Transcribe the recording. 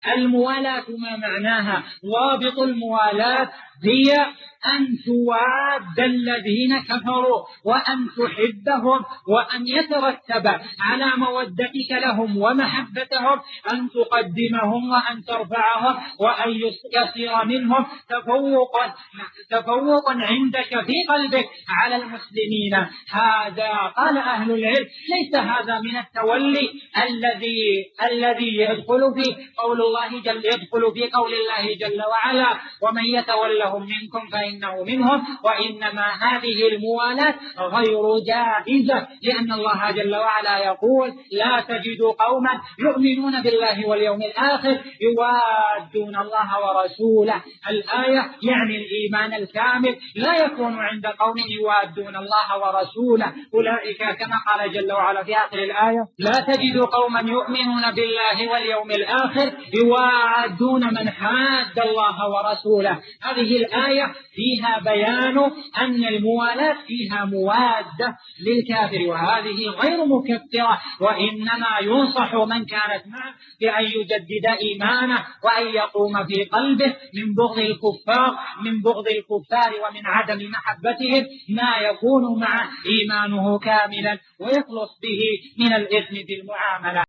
الموالاة ما معناها؟ ضابط الموالاة هي أن تواد الذين كفروا، وأن تحبهم، وأن يترتب على مودتك لهم ومحبتهم أن تقدمهم وأن ترفعهم وأن يصير منهم تفوقا عندك في قلبك على المسلمين. هذا قال أهل العلم ليس هذا من التولي الذي يدخل في قول الله جل وعلا ومن يتولهم منكم فإنه منهم، وإنما هذه الموالاة غير جائزة، لأن الله جل وعلا يقول لا تجد قوما يؤمنون بالله واليوم الآخر يوادون الله ورسوله. الآية يعني الإيمان الكامل لا يكون عند قوم يوادون الله ورسوله، أولئك كما قال جل وعلا في آخر الآية لا تجد قوما يؤمنون بالله واليوم الآخر يوادون من حاد الله ورسوله. هذه الآية فيها بيان أن الموالاة فيها موادة للكافر، وهذه غير مكفرة، وإنما ينصح من كانت معه بأن يجدد إيمانه وأن يقوم في قلبه من بغض الكفار ومن عدم محبتهم ما يكون مع إيمانه كاملا ويخلص به من الإثم في المعاملة.